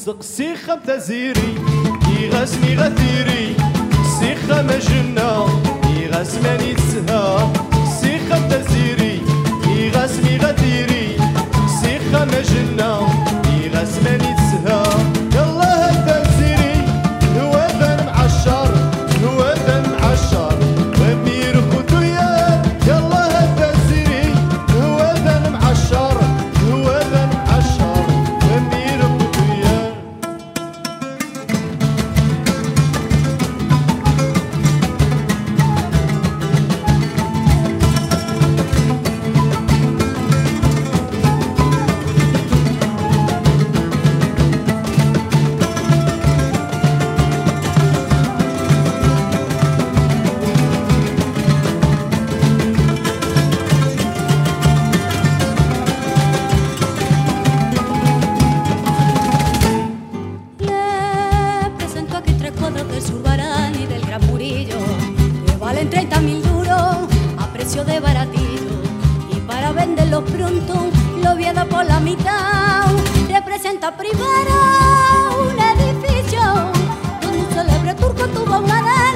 سيخة تزيري يغسني غثيري سيخة مجنة يغسمني تسها سيخة تزيري يغسني غثيري سيخة مجنة يغسمني تسها يلا هدا تزيري هو ذا معشر هو ذا معشر وابني رخوتو يا يلا هدا تزيري هو ذا معشر هو ذا معشر وابني رخوتو يا Le presento aquí 3 codos de Zurbarán y del Gran Murillo, que valen 30.000 duros a precio de baratillo. Y para venderlos pronto lo voy a dar por la mitad. Representa primero un edificio donde un célebre turco tuvo una